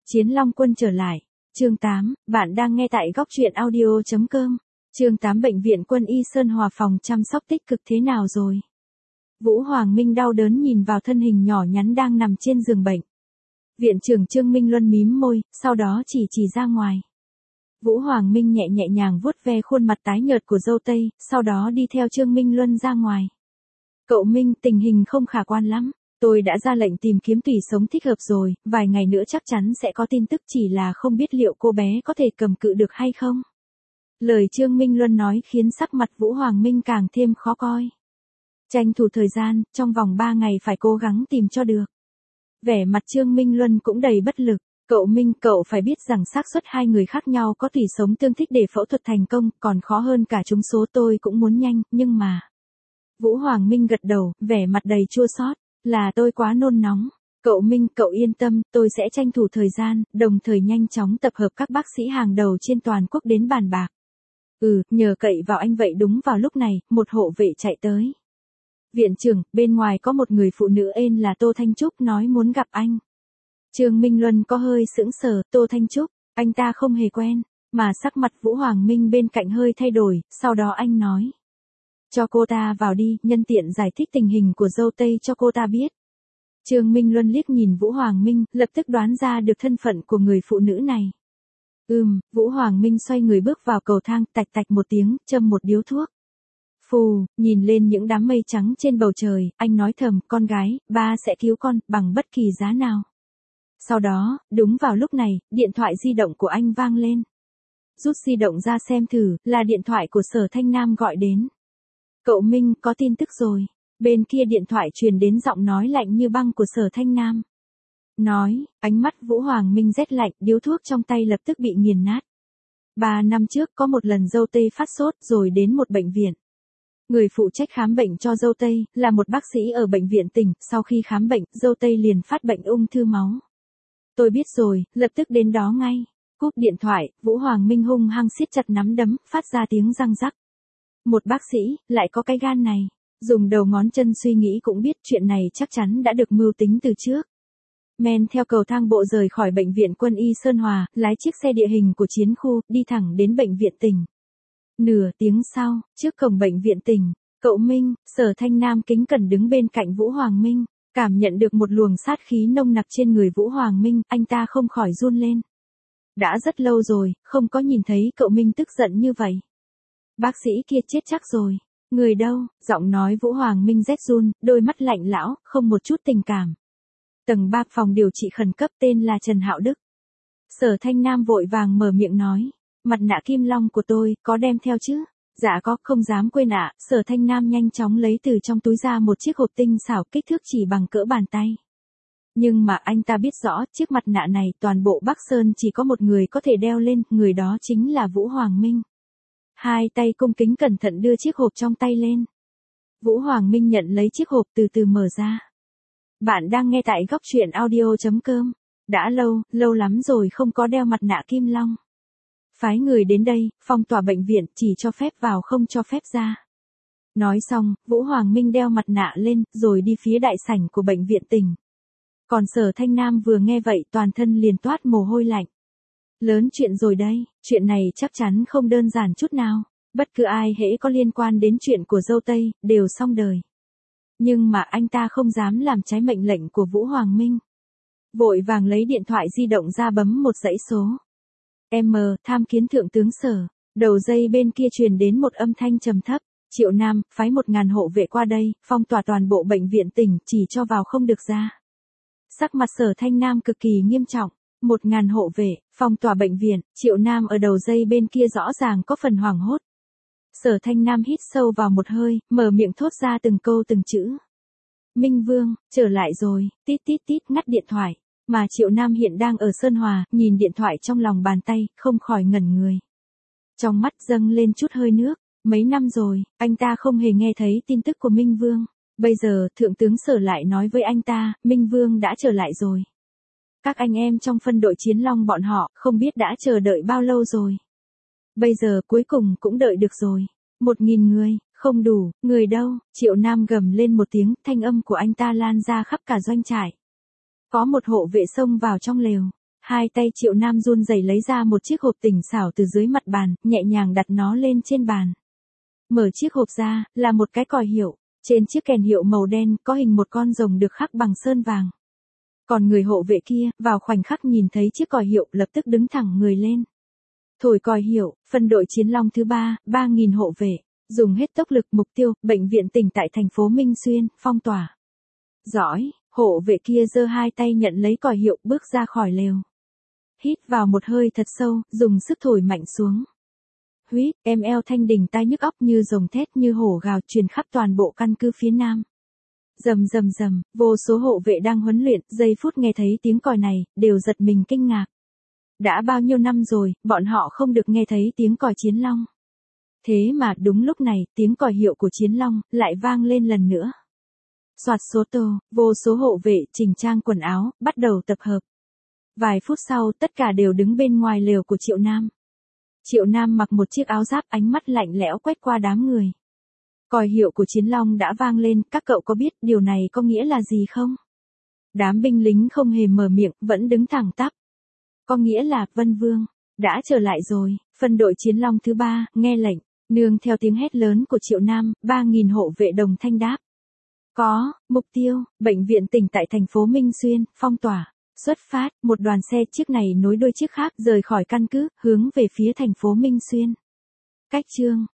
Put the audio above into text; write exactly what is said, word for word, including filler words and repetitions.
Chiến Long Quân trở lại. Chương tám, bạn đang nghe tại góc truyện audio chấm com. Chương tám Bệnh viện Quân y Sơn Hòa phòng chăm sóc tích cực thế nào rồi? Vũ Hoàng Minh đau đớn nhìn vào thân hình nhỏ nhắn đang nằm trên giường bệnh. Viện trưởng Trương Minh Luân mím môi, sau đó chỉ chỉ ra ngoài. Vũ Hoàng Minh nhẹ nhẹ nhàng vuốt ve khuôn mặt tái nhợt của dâu tây, sau đó đi theo Trương Minh Luân ra ngoài. Cậu Minh, tình hình không khả quan lắm. Tôi đã ra lệnh tìm kiếm tủy sống thích hợp rồi, vài ngày nữa chắc chắn sẽ có tin tức, chỉ là không biết liệu cô bé có thể cầm cự được hay không. Lời Trương Minh Luân nói khiến sắc mặt Vũ Hoàng Minh càng thêm khó coi. Tranh thủ thời gian, trong vòng ba ngày phải cố gắng tìm cho được. Vẻ mặt Trương Minh Luân cũng đầy bất lực. Cậu Minh, cậu phải biết rằng xác suất hai người khác nhau có tủy sống tương thích để phẫu thuật thành công, còn khó hơn cả trúng số. Tôi cũng muốn nhanh, nhưng mà... Vũ Hoàng Minh gật đầu, vẻ mặt đầy chua xót. Là tôi quá nôn nóng. Cậu Minh, cậu yên tâm, tôi sẽ tranh thủ thời gian, đồng thời nhanh chóng tập hợp các bác sĩ hàng đầu trên toàn quốc đến bàn bạc. Ừ, nhờ cậy vào anh vậy. Đúng vào lúc này, một hộ vệ chạy tới. Viện trưởng, bên ngoài có một người phụ nữ tên là Tô Thanh Trúc nói muốn gặp anh. Trương Minh Luân có hơi sững sờ. Tô Thanh Trúc, anh ta không hề quen, mà sắc mặt Vũ Hoàng Minh bên cạnh hơi thay đổi, sau đó anh nói. Cho cô ta vào đi, nhân tiện giải thích tình hình của dâu tây cho cô ta biết. Trương Minh Luân liếc nhìn Vũ Hoàng Minh, lập tức đoán ra được thân phận của người phụ nữ này. Ừm, Vũ Hoàng Minh xoay người bước vào cầu thang, tạch tạch một tiếng, châm một điếu thuốc. Phù, nhìn lên những đám mây trắng trên bầu trời, anh nói thầm, con gái, ba sẽ cứu con, bằng bất kỳ giá nào. Sau đó, đúng vào lúc này, điện thoại di động của anh vang lên. Rút di động ra xem thử, là điện thoại của Sở Thanh Nam gọi đến. Cậu Minh, có tin tức rồi. Bên kia điện thoại truyền đến giọng nói lạnh như băng của Sở Thanh Nam. Nói, ánh mắt Vũ Hoàng Minh rét lạnh, điếu thuốc trong tay lập tức bị nghiền nát. Ba năm trước có một lần dâu tây phát sốt rồi đến một bệnh viện. Người phụ trách khám bệnh cho dâu tây, là một bác sĩ ở bệnh viện tỉnh, sau khi khám bệnh, dâu tây liền phát bệnh ung thư máu. Tôi biết rồi, lập tức đến đó ngay. Cúp điện thoại, Vũ Hoàng Minh hung hăng siết chặt nắm đấm, phát ra tiếng răng rắc. Một bác sĩ, lại có cái gan này. Dùng đầu ngón chân suy nghĩ cũng biết chuyện này chắc chắn đã được mưu tính từ trước. Men theo cầu thang bộ rời khỏi bệnh viện Quân y Sơn Hòa, lái chiếc xe địa hình của chiến khu, đi thẳng đến bệnh viện tỉnh. Nửa tiếng sau, trước cổng bệnh viện tỉnh, cậu Minh, Sở Thanh Nam kính cẩn đứng bên cạnh Vũ Hoàng Minh, cảm nhận được một luồng sát khí nồng nặc trên người Vũ Hoàng Minh, anh ta không khỏi run lên. Đã rất lâu rồi, không có nhìn thấy cậu Minh tức giận như vậy. Bác sĩ kia chết chắc rồi. Người đâu? Giọng nói Vũ Hoàng Minh rét run, đôi mắt lạnh lão, không một chút tình cảm. Tầng ba phòng điều trị khẩn cấp, tên là Trần Hạo Đức. Sở Thanh Nam vội vàng mở miệng nói. Mặt nạ kim long của tôi, có đem theo chứ? Dạ có, không dám quên ạ. Sở Thanh Nam nhanh chóng lấy từ trong túi ra một chiếc hộp tinh xảo, kích thước chỉ bằng cỡ bàn tay. Nhưng mà anh ta biết rõ, chiếc mặt nạ này toàn bộ Bắc Sơn chỉ có một người có thể đeo lên, người đó chính là Vũ Hoàng Minh. Hai tay cung kính cẩn thận đưa chiếc hộp trong tay lên. Vũ Hoàng Minh nhận lấy chiếc hộp từ từ mở ra. Bạn đang nghe tại góc truyện audio chấm com. Đã lâu, lâu lắm rồi không có đeo mặt nạ kim long. Phái người đến đây, phong tỏa bệnh viện, chỉ cho phép vào không cho phép ra. Nói xong, Vũ Hoàng Minh đeo mặt nạ lên, rồi đi phía đại sảnh của bệnh viện tỉnh. Còn Sở Thanh Nam vừa nghe vậy toàn thân liền toát mồ hôi lạnh. Lớn chuyện rồi đây, chuyện này chắc chắn không đơn giản chút nào, bất cứ ai hễ có liên quan đến chuyện của dâu tây, đều xong đời. Nhưng mà anh ta không dám làm trái mệnh lệnh của Vũ Hoàng Minh. Vội vàng lấy điện thoại di động ra bấm một dãy số. M, tham kiến thượng tướng Sở. Đầu dây bên kia truyền đến một âm thanh trầm thấp. Triệu Nam, phái một ngàn hộ vệ qua đây, phong tỏa toàn bộ bệnh viện tỉnh, chỉ cho vào không được ra. Sắc mặt Sở Thanh Nam cực kỳ nghiêm trọng. Một ngàn hộ vệ, phong tỏa bệnh viện, Triệu Nam ở đầu dây bên kia rõ ràng có phần hoảng hốt. Sở Thanh Nam hít sâu vào một hơi, mở miệng thốt ra từng câu từng chữ. Minh Vương, trở lại rồi, tít tít tít ngắt điện thoại. Mà Triệu Nam hiện đang ở Sơn Hòa, nhìn điện thoại trong lòng bàn tay, không khỏi ngẩn người. Trong mắt dâng lên chút hơi nước, mấy năm rồi, anh ta không hề nghe thấy tin tức của Minh Vương. Bây giờ, Thượng tướng Sở lại nói với anh ta, Minh Vương đã trở lại rồi. Các anh em trong phân đội Chiến Long bọn họ, không biết đã chờ đợi bao lâu rồi. Bây giờ cuối cùng cũng đợi được rồi. Một nghìn người, không đủ, người đâu? Triệu Nam gầm lên một tiếng, thanh âm của anh ta lan ra khắp cả doanh trại. Có một hộ vệ xông vào trong lều. Hai tay Triệu Nam run rẩy lấy ra một chiếc hộp tinh xảo từ dưới mặt bàn, nhẹ nhàng đặt nó lên trên bàn. Mở chiếc hộp ra, là một cái còi hiệu. Trên chiếc kèn hiệu màu đen có hình một con rồng được khắc bằng sơn vàng. Còn người hộ vệ kia, vào khoảnh khắc nhìn thấy chiếc còi hiệu lập tức đứng thẳng người lên. Thổi còi hiệu, phân đội Chiến Long thứ ba, ba nghìn hộ vệ, dùng hết tốc lực mục tiêu, bệnh viện tỉnh tại thành phố Minh Xuyên, phong tỏa. Giỏi, hộ vệ kia giơ hai tay nhận lấy còi hiệu bước ra khỏi lều. Hít vào một hơi thật sâu, dùng sức thổi mạnh xuống. Huýt, em eo thanh đình tai nhức óc như rồng thét như hổ gào truyền khắp toàn bộ căn cứ phía nam. Rầm rầm rầm, vô số hộ vệ đang huấn luyện, giây phút nghe thấy tiếng còi này, đều giật mình kinh ngạc. Đã bao nhiêu năm rồi, bọn họ không được nghe thấy tiếng còi Chiến Long. Thế mà đúng lúc này, tiếng còi hiệu của Chiến Long lại vang lên lần nữa. Soạt số tô, vô số hộ vệ chỉnh trang quần áo, bắt đầu tập hợp. Vài phút sau, tất cả đều đứng bên ngoài lều của Triệu Nam. Triệu Nam mặc một chiếc áo giáp, ánh mắt lạnh lẽo quét qua đám người. Còi hiệu của Chiến Long đã vang lên, các cậu có biết điều này có nghĩa là gì không? Đám binh lính không hề mở miệng, vẫn đứng thẳng tắp. Có nghĩa là, Vân Vương, đã trở lại rồi, phân đội Chiến Long thứ ba, nghe lệnh, nương theo tiếng hét lớn của Triệu Nam, ba nghìn hộ vệ đồng thanh đáp. Có, mục tiêu, bệnh viện tỉnh tại thành phố Minh Xuyên, phong tỏa, xuất phát, một đoàn xe chiếc này nối đuôi chiếc khác rời khỏi căn cứ, hướng về phía thành phố Minh Xuyên. Cách chương